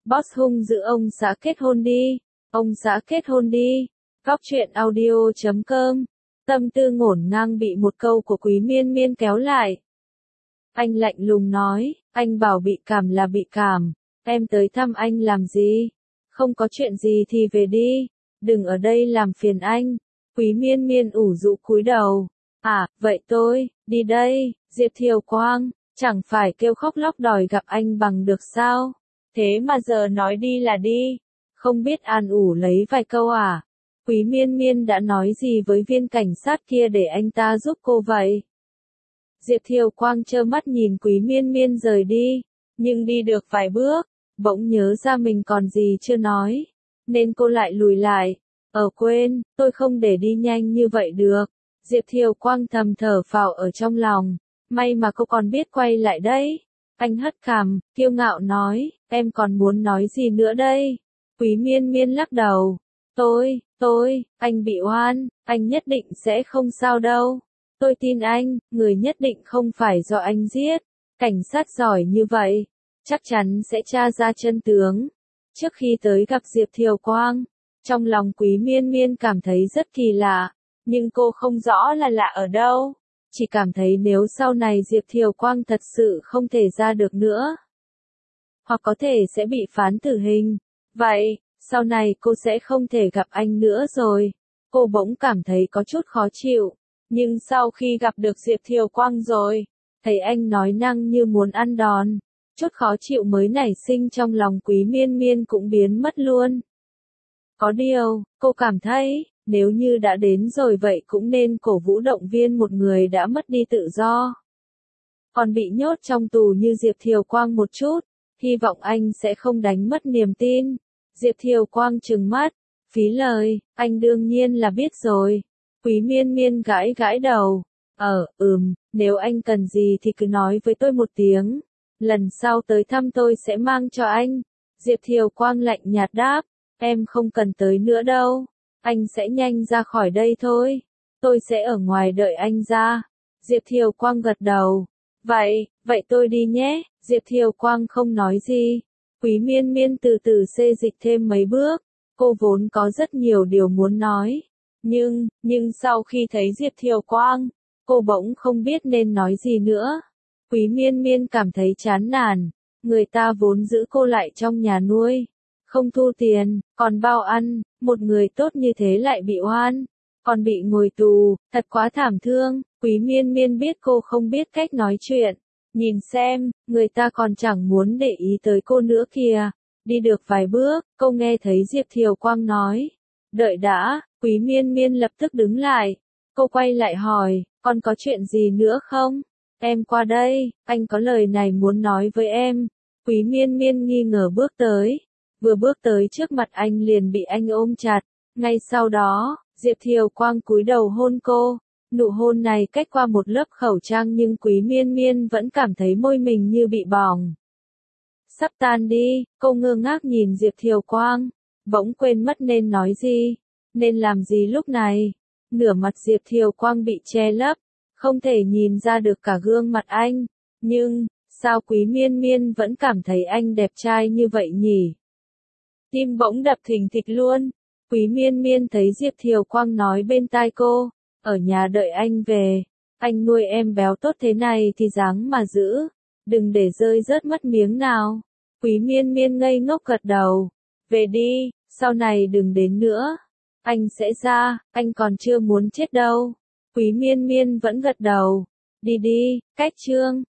Boss hung dữ ông xã kết hôn đi. Ông xã kết hôn đi. Góc truyện audio.com. Tâm tư ngổn ngang bị một câu của Quý Miên Miên kéo lại. Anh lạnh lùng nói, anh bảo bị cảm là bị cảm. Em tới thăm anh làm gì? Không có chuyện gì thì về đi. Đừng ở đây làm phiền anh. Quý Miên Miên ủ rũ cúi đầu. À, vậy tôi, đi đây. Diệp Thiều Quang, chẳng phải kêu khóc lóc đòi gặp anh bằng được sao? Thế mà giờ nói đi là đi. Không biết an ủi lấy vài câu à? Quý Miên Miên đã nói gì với viên cảnh sát kia để anh ta giúp cô vậy? Diệp Thiều Quang trơ mắt nhìn Quý Miên Miên rời đi, nhưng đi được vài bước, bỗng nhớ ra mình còn gì chưa nói, nên cô lại lùi lại. Quên, tôi không để đi nhanh như vậy được. Diệp Thiều Quang thầm thở phào ở trong lòng, may mà cô còn biết quay lại đấy. Anh hất cằm, kiêu ngạo nói, em còn muốn nói gì nữa đây? Quý Miên Miên lắc đầu. Anh bị oan, anh nhất định sẽ không sao đâu. Tôi tin anh, người nhất định không phải do anh giết. Cảnh sát giỏi như vậy, chắc chắn sẽ tra ra chân tướng. Trước khi tới gặp Diệp Thiều Quang, trong lòng Quý Miên Miên cảm thấy rất kỳ lạ, nhưng cô không rõ là lạ ở đâu. Chỉ cảm thấy nếu sau này Diệp Thiều Quang thật sự không thể ra được nữa, hoặc có thể sẽ bị phán tử hình, vậy, sau này cô sẽ không thể gặp anh nữa rồi. Cô bỗng cảm thấy có chút khó chịu, nhưng sau khi gặp được Diệp Thiều Quang rồi, thấy anh nói năng như muốn ăn đòn, chút khó chịu mới nảy sinh trong lòng Quý Miên Miên cũng biến mất luôn. Có điều, cô cảm thấy, nếu như đã đến rồi vậy cũng nên cổ vũ động viên một người đã mất đi tự do, còn bị nhốt trong tù như Diệp Thiều Quang một chút, hy vọng anh sẽ không đánh mất niềm tin. Diệp Thiều Quang trừng mắt, phí lời, anh đương nhiên là biết rồi. Quý Miên Miên gãi gãi đầu, nếu anh cần gì thì cứ nói với tôi một tiếng, lần sau tới thăm tôi sẽ mang cho anh. Diệp Thiều Quang lạnh nhạt đáp, em không cần tới nữa đâu, anh sẽ nhanh ra khỏi đây thôi, tôi sẽ ở ngoài đợi anh ra. Diệp Thiều Quang gật đầu, vậy tôi đi nhé. Diệp Thiều Quang không nói gì. Quý Miên Miên từ từ xê dịch thêm mấy bước, cô vốn có rất nhiều điều muốn nói, nhưng sau khi thấy Diệp Thiều Quang, cô bỗng không biết nên nói gì nữa. Quý Miên Miên cảm thấy chán nản, người ta vốn giữ cô lại trong nhà nuôi, không thu tiền, còn bao ăn, một người tốt như thế lại bị oan, còn bị ngồi tù, thật quá thảm thương. Quý Miên Miên biết cô không biết cách nói chuyện, nhìn xem, người ta còn chẳng muốn để ý tới cô nữa kìa. Đi được vài bước, cô nghe thấy Diệp Thiều Quang nói, đợi đã. Quý Miên Miên lập tức đứng lại, cô quay lại hỏi, còn có chuyện gì nữa không? Em qua đây, anh có lời này muốn nói với em. Quý Miên Miên nghi ngờ bước tới, vừa bước tới trước mặt anh liền bị anh ôm chặt, ngay sau đó, Diệp Thiều Quang cúi đầu hôn cô. Nụ hôn này cách qua một lớp khẩu trang nhưng Quý Miên Miên vẫn cảm thấy môi mình như bị bỏng. Sắp tan đi, cô ngơ ngác nhìn Diệp Thiều Quang, bỗng quên mất nên nói gì, nên làm gì lúc này. Nửa mặt Diệp Thiều Quang bị che lấp, không thể nhìn ra được cả gương mặt anh, nhưng, sao Quý Miên Miên vẫn cảm thấy anh đẹp trai như vậy nhỉ? Tim bỗng đập thình thịch luôn. Quý Miên Miên thấy Diệp Thiều Quang nói bên tai cô, ở nhà đợi anh về, anh nuôi em béo tốt thế này thì dáng mà giữ, đừng để rơi rớt mất miếng nào. Quý Miên Miên ngây ngốc gật đầu, về đi, sau này đừng đến nữa, anh sẽ ra, anh còn chưa muốn chết đâu. Quý Miên Miên vẫn gật đầu, đi đi, cách chương.